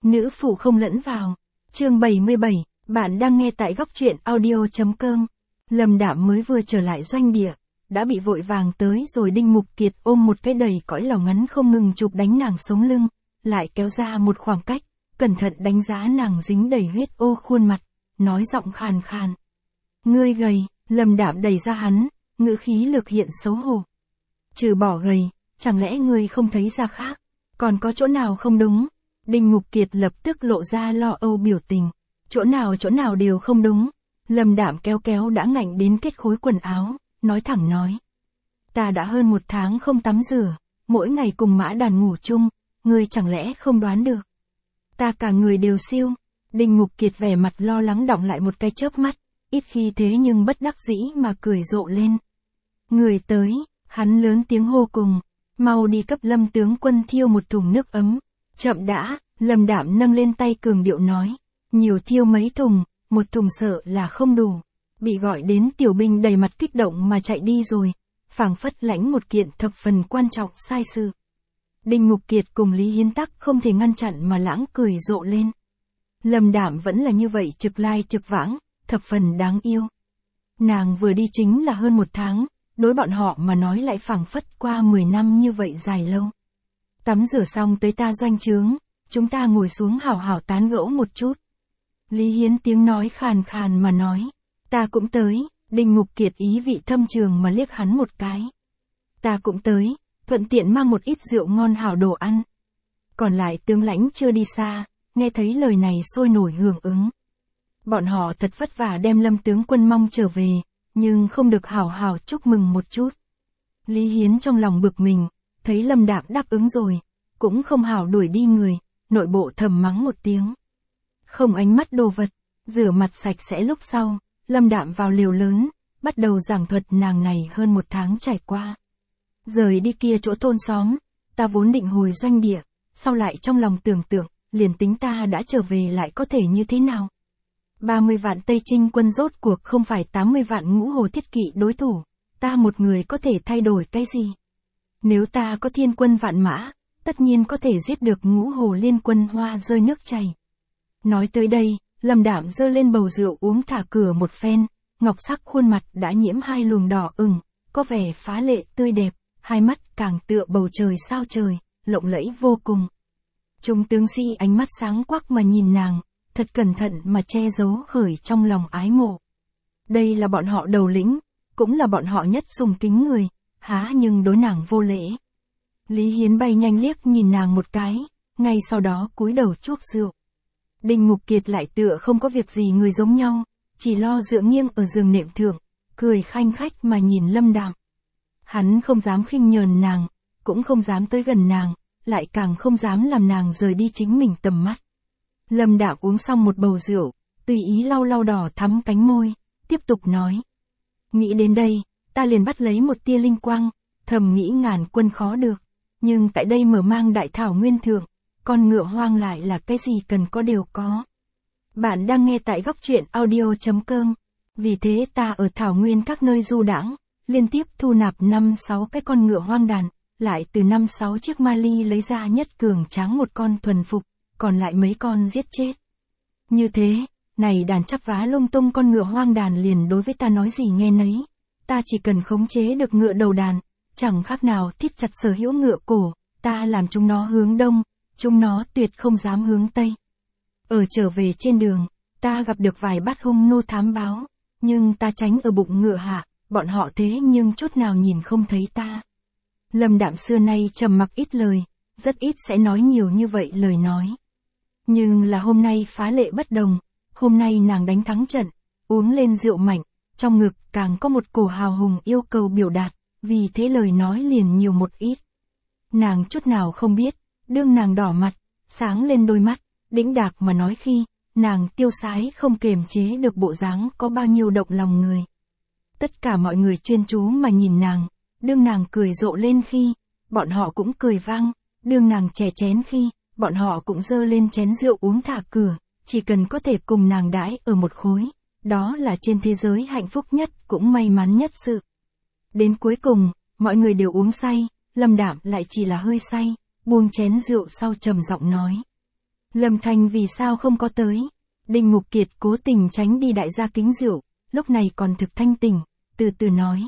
Nữ phụ không lẫn vào. Chương 77, bạn đang nghe tại góc truyện audio.com. Lâm Đạm mới vừa trở lại doanh địa, đã bị vội vàng tới rồi Đinh Mục Kiệt ôm một cái đầy cõi lòng ngắn không ngừng chụp đánh nàng sống lưng, lại kéo ra một khoảng cách, cẩn thận đánh giá nàng dính đầy huyết ô khuôn mặt, nói giọng khàn khàn. Ngươi gầy, Lâm Đạm đẩy ra hắn, ngữ khí lược hiện xấu hổ. Trừ bỏ gầy, chẳng lẽ ngươi không thấy ra khác, còn có chỗ nào không đúng? Đinh Mục Kiệt lập tức lộ ra lo âu biểu tình. Chỗ nào đều không đúng. Lâm Đạm kéo kéo đã ngạnh đến kết khối quần áo, nói thẳng nói. Ta đã hơn 1 tháng không tắm rửa, mỗi ngày cùng Mã Đàn ngủ chung, ngươi chẳng lẽ không đoán được. Ta cả người đều siêu. Đinh Mục Kiệt vẻ mặt lo lắng đọng lại một cái chớp mắt, ít khi thế nhưng bất đắc dĩ mà cười rộ lên. Người tới, hắn lớn tiếng hô cùng, mau đi cấp Lâm tướng quân thiêu một thùng nước ấm. Chậm đã, Lâm Đạm nâng lên tay cường điệu nói. Nhiều thiêu mấy thùng, một thùng sợ là không đủ. Bị gọi đến tiểu binh đầy mặt kích động mà chạy đi rồi, phảng phất lãnh một kiện thập phần quan trọng sai sự. Đinh Mục Kiệt cùng Lý Hiến Tắc không thể ngăn chặn mà lãng cười rộ lên. Lâm Đạm vẫn là như vậy trực lai trực vãng, thập phần đáng yêu. Nàng vừa đi chính là hơn 1 tháng, đối bọn họ mà nói lại phảng phất qua 10 năm như vậy dài lâu. Tắm rửa xong tới ta doanh trướng, chúng ta ngồi xuống hảo hảo tán gẫu một chút. Lý Hiến tiếng nói khàn khàn mà nói, ta cũng tới. Đinh Mục Kiệt ý vị thâm trường mà liếc hắn một cái. Ta cũng tới, thuận tiện mang một ít rượu ngon hảo đồ ăn. Còn lại tướng lãnh chưa đi xa, nghe thấy lời này sôi nổi hưởng ứng. Bọn họ thật vất vả đem Lâm tướng quân mong trở về, nhưng không được hảo hảo chúc mừng một chút. Lý Hiến trong lòng bực mình, thấy Lâm Đạm đáp ứng rồi, cũng không hảo đuổi đi người, nội bộ thầm mắng một tiếng. Không ánh mắt đồ vật, rửa mặt sạch sẽ lúc sau, Lâm Đạm vào lều lớn, bắt đầu giảng thuật nàng này hơn 1 tháng trải qua. Rời đi kia chỗ thôn xóm, ta vốn định hồi doanh địa, sau lại trong lòng tưởng tượng, liền tính ta đã trở về lại có thể như thế nào. 30 vạn Tây Trinh quân rốt cuộc không phải 80 vạn Ngũ Hồ Thiết Kỵ đối thủ, ta một người có thể thay đổi cái gì? Nếu ta có thiên quân vạn mã, tất nhiên có thể giết được Ngũ Hồ Liên quân hoa rơi nước chảy. Nói tới đây, Lâm Đạm giơ lên bầu rượu uống thả cửa một phen, ngọc sắc khuôn mặt đã nhiễm 2 luồng đỏ ửng, có vẻ phá lệ tươi đẹp, hai mắt càng tựa bầu trời sao trời, lộng lẫy vô cùng. Trung tướng sĩ ánh mắt sáng quắc mà nhìn nàng, thật cẩn thận mà che giấu khởi trong lòng ái mộ. Đây là bọn họ đầu lĩnh, cũng là bọn họ nhất sùng kính người, há nhưng đối nàng vô lễ. Lý Hiến bay nhanh liếc nhìn nàng một cái, ngay sau đó cúi đầu chuốc rượu. Đinh Mục Kiệt lại tựa không có việc gì người giống nhau, chỉ lo dựa nghiêng ở giường nệm thượng, cười khanh khách mà nhìn Lâm Đạm. Hắn không dám khinh nhờn nàng, cũng không dám tới gần nàng, lại càng không dám làm nàng rời đi chính mình tầm mắt. Lâm Đạm uống xong một bầu rượu, tùy ý lau lau đỏ thắm cánh môi, tiếp tục nói. Nghĩ đến đây, ta liền bắt lấy một tia linh quang, thầm nghĩ ngàn quân khó được, nhưng tại đây mở mang đại thảo nguyên thượng, con ngựa hoang lại là cái gì cần có đều có. Bạn đang nghe tại góc truyện audio.com, vì thế ta ở thảo nguyên các nơi du đãng, liên tiếp thu nạp 5-6 cái con ngựa hoang đàn, lại từ 5-6 chiếc Mali lấy ra nhất cường tráng một con thuần phục, còn lại mấy con giết chết. Như thế, này đàn chắp vá lung tung con ngựa hoang đàn liền đối với ta nói gì nghe nấy, ta chỉ cần khống chế được ngựa đầu đàn, chẳng khác nào thít chặt sở hữu ngựa cổ, ta làm chúng nó hướng đông, chúng nó tuyệt không dám hướng tây. Ở trở về trên đường, ta gặp được vài bát hung nô thám báo, nhưng ta tránh ở bụng ngựa hạ, bọn họ thế nhưng chút nào nhìn không thấy ta. Lâm Đạm xưa nay trầm mặc ít lời, rất ít sẽ nói nhiều như vậy lời nói. Nhưng là hôm nay phá lệ bất đồng, hôm nay nàng đánh thắng trận, uống lên rượu mạnh, trong ngực càng có một cổ hào hùng yêu cầu biểu đạt, vì thế lời nói liền nhiều một ít. Nàng chút nào không biết, đương nàng đỏ mặt, sáng lên đôi mắt, đĩnh đạc mà nói khi, nàng tiêu sái không kềm chế được bộ dáng có bao nhiêu động lòng người. Tất cả mọi người chuyên chú mà nhìn nàng, đương nàng cười rộ lên khi, bọn họ cũng cười vang, đương nàng chè chén khi, bọn họ cũng dơ lên chén rượu uống thả cửa, chỉ cần có thể cùng nàng đãi ở một khối, đó là trên thế giới hạnh phúc nhất cũng may mắn nhất sự. Đến cuối cùng, mọi người đều uống say, Lâm Đạm lại chỉ là hơi say, buông chén rượu sau trầm giọng nói. Lâm Thanh vì sao không có tới? Đinh Mục Kiệt cố tình tránh đi đại gia kính rượu, lúc này còn thực thanh tỉnh, từ từ nói.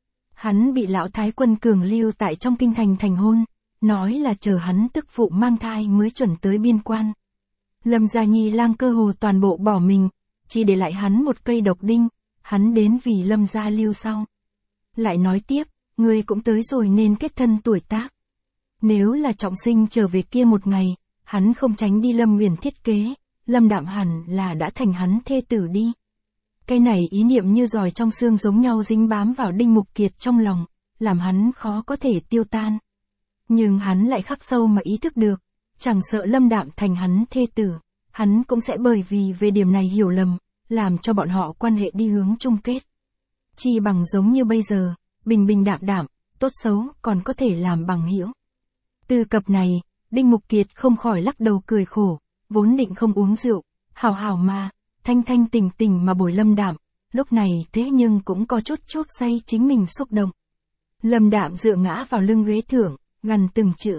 Hắn bị lão thái quân cường lưu tại trong kinh thành thành hôn, nói là chờ hắn tức phụ mang thai mới chuẩn tới biên quan. Lâm gia nhi lang cơ hồ toàn bộ bỏ mình, chỉ để lại hắn một cây độc đinh, hắn đến vì Lâm gia lưu sau. Lại nói tiếp, ngươi cũng tới rồi nên kết thân tuổi tác. Nếu là trọng sinh trở về kia một ngày, hắn không tránh đi Lâm Huyền thiết kế, Lâm Đạm hẳn là đã thành hắn thê tử đi. Cái này ý niệm như giòi trong xương giống nhau dính bám vào Đinh Mục Kiệt trong lòng, làm hắn khó có thể tiêu tan. Nhưng hắn lại khắc sâu mà ý thức được, chẳng sợ Lâm Đạm thành hắn thê tử, hắn cũng sẽ bởi vì về điểm này hiểu lầm, làm cho bọn họ quan hệ đi hướng chung kết. Chi bằng giống như bây giờ, bình bình đạm đạm, tốt xấu còn có thể làm bằng hữu. Từ cập này, Đinh Mục Kiệt không khỏi lắc đầu cười khổ, vốn định không uống rượu, hảo hảo mà, thanh thanh tình tình mà bồi Lâm Đạm, lúc này thế nhưng cũng có chút chuốc say chính mình xúc động. Lâm Đạm dựa ngã vào lưng ghế thượng, gằn từng chữ.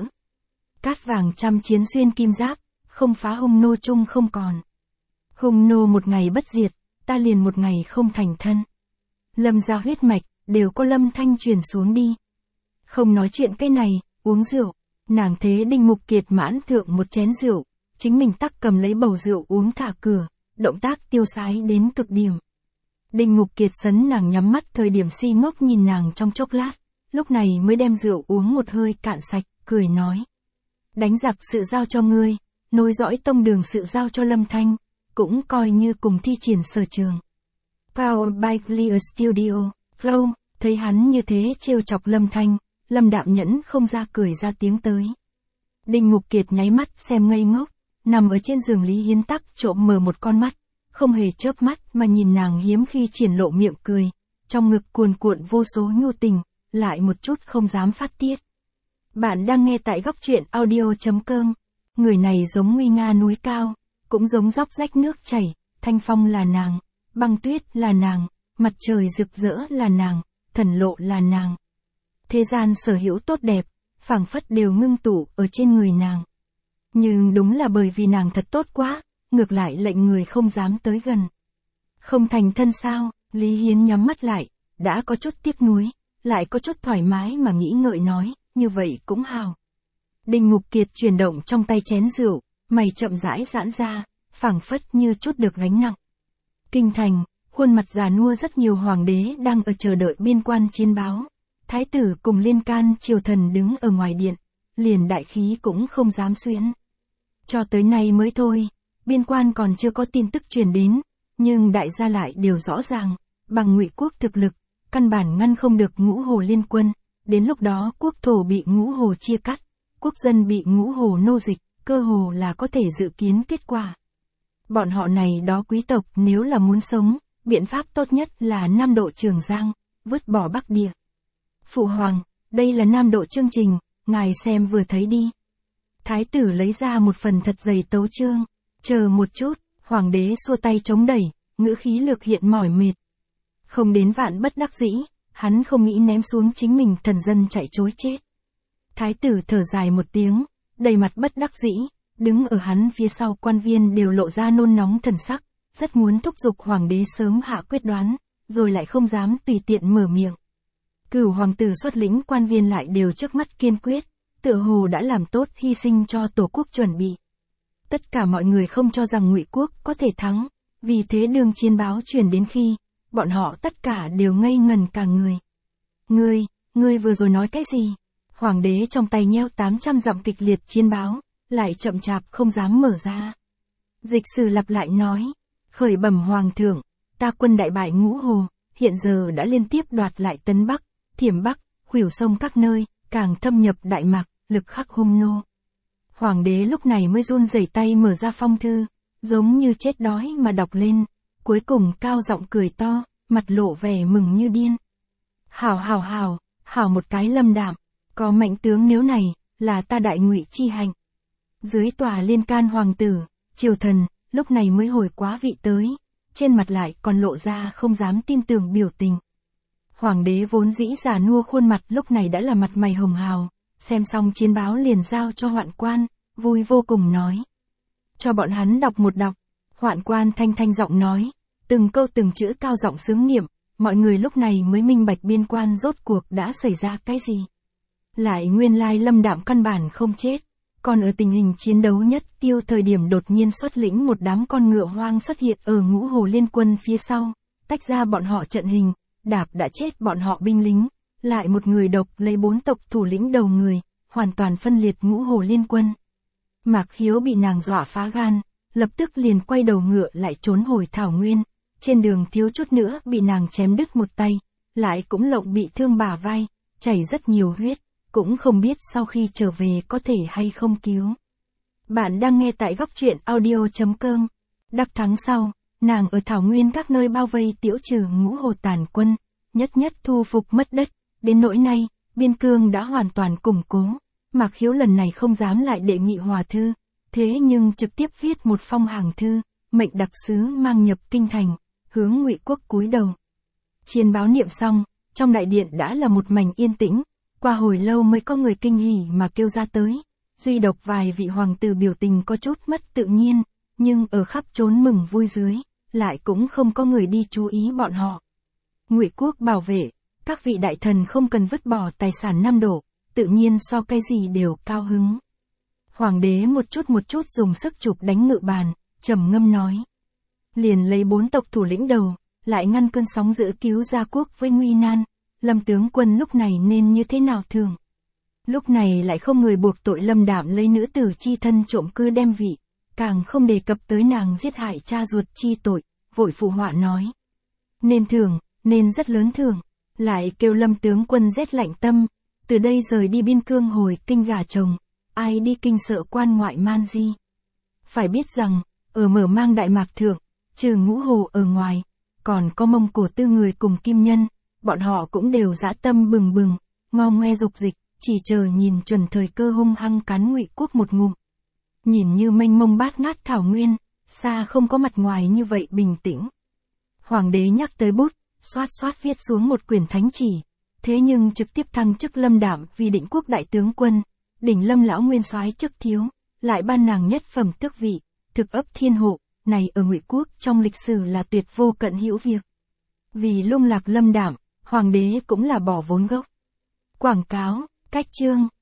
Cát vàng trăm chiến xuyên kim giáp, không phá hung nô chung không còn. Hung nô một ngày bất diệt, ta liền một ngày không thành thân. Lâm gia huyết mạch, đều có Lâm Thanh truyền xuống đi. Không nói chuyện cái này, uống rượu, nàng thế Đinh Mục Kiệt mãn thượng một chén rượu, chính mình tắc cầm lấy bầu rượu uống thả cửa, động tác tiêu sái đến cực điểm. Đinh Mục Kiệt sấn nàng nhắm mắt thời điểm si ngốc nhìn nàng trong chốc lát, lúc này mới đem rượu uống một hơi cạn sạch, cười nói. Đánh giặc sự giao cho ngươi, nối dõi tông đường sự giao cho Lâm Thanh, cũng coi như cùng thi triển sở trường. Powered by Clear Studio, Flow, thấy hắn như thế trêu chọc Lâm Thanh, Lâm Đạm nhẫn không ra cười ra tiếng tới. Đinh Mục Kiệt nháy mắt xem ngây ngốc, nằm ở trên giường Lý Hiến tắc trộm mở một con mắt, không hề chớp mắt mà nhìn nàng hiếm khi triển lộ miệng cười, trong ngực cuồn cuộn vô số nhu tình, lại một chút không dám phát tiết. Bạn đang nghe tại góc truyện audio.com, người này giống nguy nga núi cao, cũng giống dốc rách nước chảy, thanh phong là nàng, băng tuyết là nàng, mặt trời rực rỡ là nàng, thần lộ là nàng. Thế gian sở hữu tốt đẹp, phảng phất đều ngưng tụ ở trên người nàng. Nhưng đúng là bởi vì nàng thật tốt quá, ngược lại lệnh người không dám tới gần. Không thành thân sao, Lý Hiến nhắm mắt lại, đã có chút tiếc nuối, lại có chút thoải mái mà nghĩ ngợi nói, như vậy cũng hào. Đinh Mục Kiệt chuyển động trong tay chén rượu, mày chậm rãi giãn ra, phảng phất như chút được gánh nặng. Kinh thành, khuôn mặt già nua rất nhiều hoàng đế đang ở chờ đợi biên quan chiến báo. Thái tử cùng liên can triều thần đứng ở ngoài điện, liền đại khí cũng không dám xuyến. Cho tới nay mới thôi, biên quan còn chưa có tin tức truyền đến, nhưng đại gia lại đều rõ ràng, bằng Ngụy quốc thực lực, căn bản ngăn không được Ngũ Hồ liên quân, đến lúc đó quốc thổ bị Ngũ Hồ chia cắt, quốc dân bị Ngũ Hồ nô dịch, cơ hồ là có thể dự kiến kết quả. Bọn họ này đó quý tộc nếu là muốn sống, biện pháp tốt nhất là Nam Độ Trường Giang, vứt bỏ Bắc Địa. Phụ hoàng, đây là Nam Độ chương trình, ngài xem vừa thấy đi. Thái tử lấy ra một phần thật dày tấu chương, chờ một chút, hoàng đế xua tay chống đẩy, ngữ khí lực hiện mỏi mệt. Không đến vạn bất đắc dĩ, hắn không nghĩ ném xuống chính mình thần dân chạy trối chết. Thái tử thở dài một tiếng, đầy mặt bất đắc dĩ, đứng ở hắn phía sau quan viên đều lộ ra nôn nóng thần sắc, rất muốn thúc giục hoàng đế sớm hạ quyết đoán, rồi lại không dám tùy tiện mở miệng. Cửu hoàng tử xuất lĩnh quan viên lại đều trước mắt kiên quyết, tựa hồ đã làm tốt hy sinh cho tổ quốc chuẩn bị. Tất cả mọi người không cho rằng Ngụy quốc có thể thắng, vì thế đường chiến báo truyền đến khi, bọn họ tất cả đều ngây ngần cả người. Ngươi vừa rồi nói cái gì? Hoàng đế trong tay nheo 800 dặm kịch liệt chiến báo, lại chậm chạp không dám mở ra. Dịch sử lặp lại nói, khởi bẩm hoàng thượng, ta quân đại bại Ngũ Hồ, hiện giờ đã liên tiếp đoạt lại Tấn Bắc, Thiểm Bắc, khuỷu sông các nơi, càng thâm nhập Đại Mạc, lực khắc hung nô. Hoàng đế lúc này mới run rẩy tay mở ra phong thư, giống như chết đói mà đọc lên, cuối cùng cao giọng cười to, mặt lộ vẻ mừng như điên. Hảo một cái Lâm Đạm, có mạnh tướng nếu này, là ta đại Ngụy chi hạnh. Dưới tòa liên can hoàng tử, triều thần, lúc này mới hồi quá vị tới, trên mặt lại còn lộ ra không dám tin tưởng biểu tình. Hoàng đế vốn dĩ già nua khuôn mặt lúc này đã là mặt mày hồng hào, xem xong chiến báo liền giao cho hoạn quan, vui vô cùng nói. cho bọn hắn đọc một đọc. Hoạn quan thanh thanh giọng nói, từng câu từng chữ cao giọng sướng niệm, mọi người lúc này mới minh bạch biên quan rốt cuộc đã xảy ra cái gì. Lại nguyên lai Lâm Đạm căn bản không chết, còn ở tình hình chiến đấu nhất tiêu thời điểm đột nhiên xuất lĩnh một đám con ngựa hoang xuất hiện ở Ngũ Hồ Liên Quân phía sau, tách ra bọn họ trận hình, đạp đã chết bọn họ binh lính, lại một người độc lấy 4 tộc thủ lĩnh đầu người, hoàn toàn phân liệt Ngũ Hồ Liên Quân. Mạc Khiếu bị nàng dọa phá gan, lập tức liền quay đầu ngựa lại trốn hồi thảo nguyên, trên đường thiếu chút nữa bị nàng chém đứt một tay, lại cũng lộng bị thương bả vai, chảy rất nhiều huyết, cũng không biết sau khi trở về có thể hay không cứu. Bạn đang nghe tại góc truyện audio.com. Đắc thắng sau, nàng ở thảo nguyên các nơi bao vây tiễu trừ Ngũ Hồ tàn quân, nhất nhất thu phục mất đất, đến nỗi nay, biên cương đã hoàn toàn củng cố. Mạc Khiếu lần này không dám lại đệ nghị hòa thư, thế nhưng trực tiếp viết một phong hàng thư, mệnh đặc sứ mang nhập kinh thành, hướng Ngụy quốc cúi đầu. Chiên báo niệm xong, trong đại điện đã là một mảnh yên tĩnh, qua hồi lâu mới có người kinh hỉ mà kêu ra tới, duy độc vài vị hoàng tử biểu tình có chút mất tự nhiên, nhưng ở khắp trốn mừng vui dưới, lại cũng không có người đi chú ý bọn họ. Ngụy quốc bảo vệ, các vị đại thần không cần vứt bỏ tài sản Nam Đổ, tự nhiên so cái gì đều cao hứng. Hoàng đế một chút dùng sức chụp đánh ngự bàn, trầm ngâm nói. Liền lấy 4 tộc thủ lĩnh đầu, lại ngăn cơn sóng dữ cứu gia quốc với nguy nan, Lâm tướng quân lúc này nên như thế nào thường? Lúc này lại không người buộc tội Lâm Đạm lấy nữ tử chi thân trộm cư đem vị, càng không đề cập tới nàng giết hại cha ruột chi tội, vội phụ họa nói. Nên thường, nên rất lớn thường, lại kêu Lâm tướng quân rét lạnh tâm, từ đây rời đi biên cương hồi kinh gả chồng, ai đi kinh sợ quan ngoại man di. Phải biết rằng, ở mở mang Đại Mạc thượng, trừ Ngũ Hồ ở ngoài, còn có Mông Cổ tư người cùng Kim Nhân, bọn họ cũng đều dã tâm bừng bừng, ngo ngoe dục dịch, chỉ chờ nhìn chuẩn thời cơ hung hăng cắn Ngụy quốc một ngụm. Nhìn như mênh mông bát ngát thảo nguyên, xa không có mặt ngoài như vậy bình tĩnh. Hoàng đế nhắc tới bút, xoát xoát viết xuống một quyển thánh chỉ, thế nhưng trực tiếp thăng chức Lâm Đạm vì định quốc đại tướng quân, đỉnh Lâm lão nguyên soái chức thiếu, lại ban nàng nhất phẩm tước vị, thực ấp thiên hộ, này ở Ngụy quốc trong lịch sử là tuyệt vô cận hữu việc. Vì lung lạc Lâm Đạm, hoàng đế cũng là bỏ vốn gốc. Quảng cáo, cách chương,